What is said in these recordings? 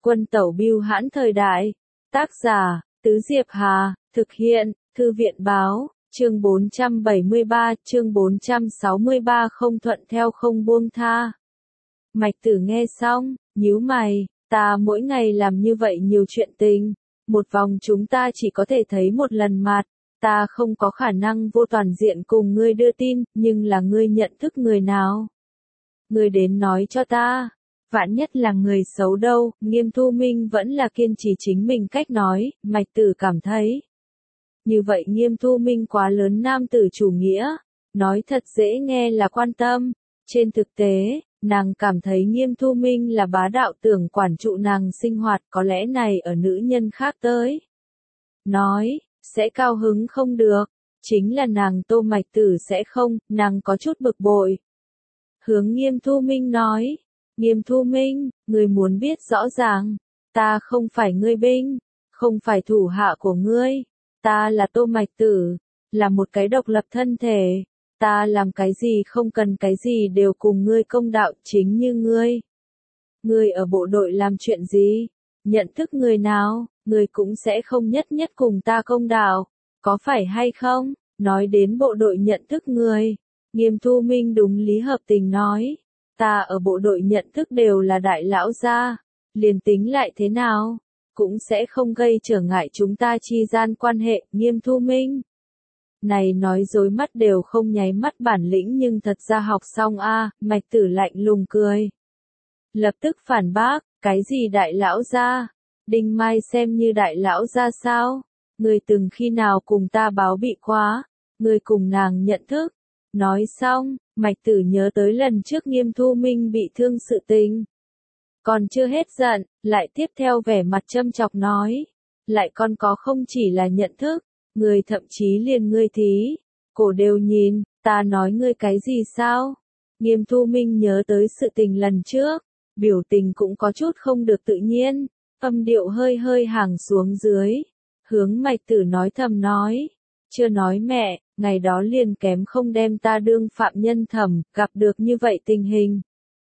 Quân tẩu bưu hãn thời đại. Tác giả, Tứ Diệp Hà, thực hiện, Thư viện báo, chương 463, không thuận theo không buông tha. Mạch Tử nghe xong, nhíu mày, ta mỗi ngày làm như vậy nhiều chuyện tình, một vòng chúng ta chỉ có thể thấy một lần mặt, ta không có khả năng vô toàn diện cùng ngươi đưa tin, nhưng là ngươi nhận thức người nào? Ngươi đến nói cho ta. Vạn nhất là người xấu đâu, Nghiêm Thu Minh vẫn là kiên trì chính mình cách nói, Mạch Tử cảm thấy. Như vậy Nghiêm Thu Minh quá lớn nam tử chủ nghĩa, nói thật dễ nghe là quan tâm, trên thực tế, nàng cảm thấy Nghiêm Thu Minh là bá đạo tưởng quản trụ nàng sinh hoạt, có lẽ này ở nữ nhân khác tới. Nói, sẽ cao hứng không được, chính là nàng Tô Mạch Tử sẽ không, nàng có chút bực bội. Hướng Nghiêm Thu Minh nói. Nghiêm Thu Minh, ngươi muốn biết rõ ràng, ta không phải ngươi binh, không phải thủ hạ của ngươi, ta là Tô Mạch Tử, là một cái độc lập thân thể, ta làm cái gì không cần cái gì đều cùng ngươi công đạo chính như ngươi. Ngươi ở bộ đội làm chuyện gì, nhận thức người nào, ngươi cũng sẽ không nhất nhất cùng ta công đạo, có phải hay không? Nói đến bộ đội nhận thức người, Nghiêm Thu Minh đúng lý hợp tình nói. Ta ở bộ đội nhận thức đều là đại lão gia, liền tính lại thế nào, cũng sẽ không gây trở ngại chúng ta chi gian quan hệ, Nghiêm Thu Minh. Này nói dối mắt đều không nháy mắt bản lĩnh nhưng thật ra học xong Mạch Tử lạnh lùng cười. Lập tức phản bác, cái gì đại lão gia? Đinh Mai xem như đại lão gia sao? Người từng khi nào cùng ta báo bị quá, người cùng nàng nhận thức. Nói xong, Mạch Tử nhớ tới lần trước Nghiêm Thu Minh bị thương sự tình. Còn chưa hết giận, lại tiếp theo vẻ mặt châm chọc nói. Lại còn có không chỉ là nhận thức, người thậm chí liền ngươi thí, cổ đều nhìn, ta nói ngươi cái gì sao? Nghiêm Thu Minh nhớ tới sự tình lần trước, biểu tình cũng có chút không được tự nhiên, âm điệu hơi hơi hàng xuống dưới. Hướng Mạch Tử nói thầm nói. Chưa nói mẹ, ngày đó liền kém không đem ta đương phạm nhân thẩm, gặp được như vậy tình hình.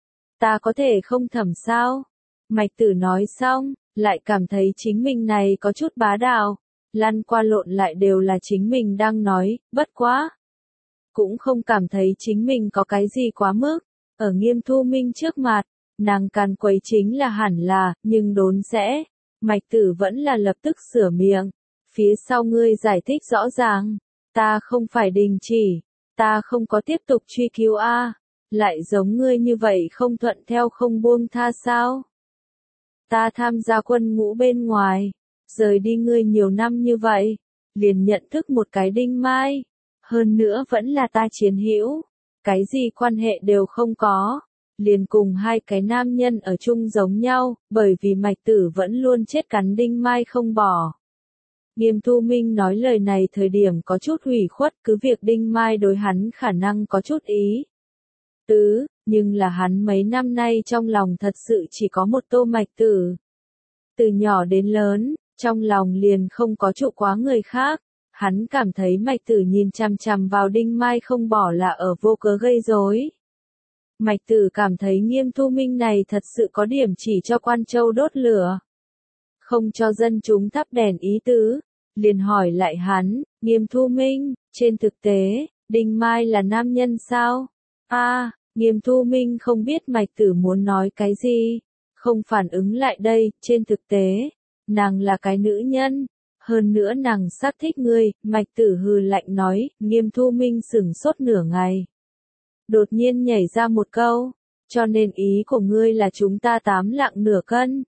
Ta có thể không thẩm sao? Mạch Tử nói xong, lại cảm thấy chính mình này có chút bá đạo, lăn qua lộn lại đều là chính mình đang nói, bất quá. Cũng không cảm thấy chính mình có cái gì quá mức, ở Nghiêm Thu Minh trước mặt, nàng càn quấy chính là hẳn là, nhưng đốn sẽ. Mạch Tử vẫn là lập tức sửa miệng. Phía sau ngươi giải thích rõ ràng, ta không phải đình chỉ, ta không có tiếp tục truy cứu lại giống ngươi như vậy không thuận theo không buông tha sao? Ta tham gia quân ngũ bên ngoài, rời đi ngươi nhiều năm như vậy, liền nhận thức một cái Đinh Mai, hơn nữa vẫn là ta chiến hữu, cái gì quan hệ đều không có, liền cùng hai cái nam nhân ở chung giống nhau, bởi vì Mạch Tử vẫn luôn chết cắn Đinh Mai không bỏ. Nghiêm Thu Minh nói lời này thời điểm có chút hủy khuất, cứ việc Đinh Mai đối hắn khả năng có chút ý tứ, nhưng là hắn mấy năm nay trong lòng thật sự chỉ có một Tô Mạch Tử. Từ nhỏ đến lớn, trong lòng liền không có trụ quá người khác, hắn cảm thấy Mạch Tử nhìn chằm chằm vào Đinh Mai không bỏ là ở vô cớ gây rối. Mạch Tử cảm thấy Nghiêm Thu Minh này thật sự có điểm chỉ cho Quan Châu đốt lửa, không cho dân chúng thắp đèn ý tứ, liền hỏi lại hắn, Nghiêm Thu Minh, trên thực tế, Đinh Mai là nam nhân sao? Nghiêm Thu Minh không biết Mạch Tử muốn nói cái gì, không phản ứng lại đây, trên thực tế, nàng là cái nữ nhân, hơn nữa nàng xác thích ngươi, Mạch Tử hừ lạnh nói, Nghiêm Thu Minh sửng sốt nửa ngày. Đột nhiên nhảy ra một câu, cho nên ý của ngươi là chúng ta 8 lạng nửa cân.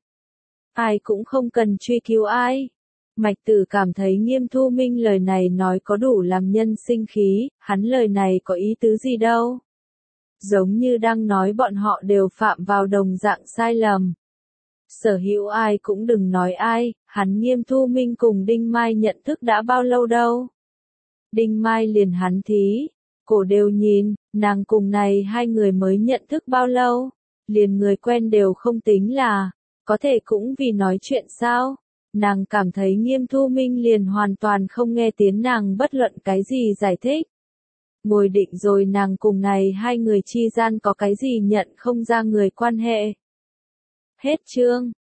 Ai cũng không cần truy cứu ai. Mạch Tử cảm thấy Nghiêm Thu Minh lời này nói có đủ làm nhân sinh khí, hắn lời này có ý tứ gì đâu. Giống như đang nói bọn họ đều phạm vào đồng dạng sai lầm. Sở hữu ai cũng đừng nói ai, hắn Nghiêm Thu Minh cùng Đinh Mai nhận thức đã bao lâu đâu. Đinh Mai liền hắn thí, cổ đều nhìn, nàng cùng này hai người mới nhận thức bao lâu, liền người quen đều không tính là, có thể cũng vì nói chuyện sao. Nàng cảm thấy Nghiêm Thu Minh liền hoàn toàn không nghe tiếng nàng bất luận cái gì giải thích. Ngồi định rồi nàng cùng này hai người chi gian có cái gì nhận không ra người quan hệ. Hết chương.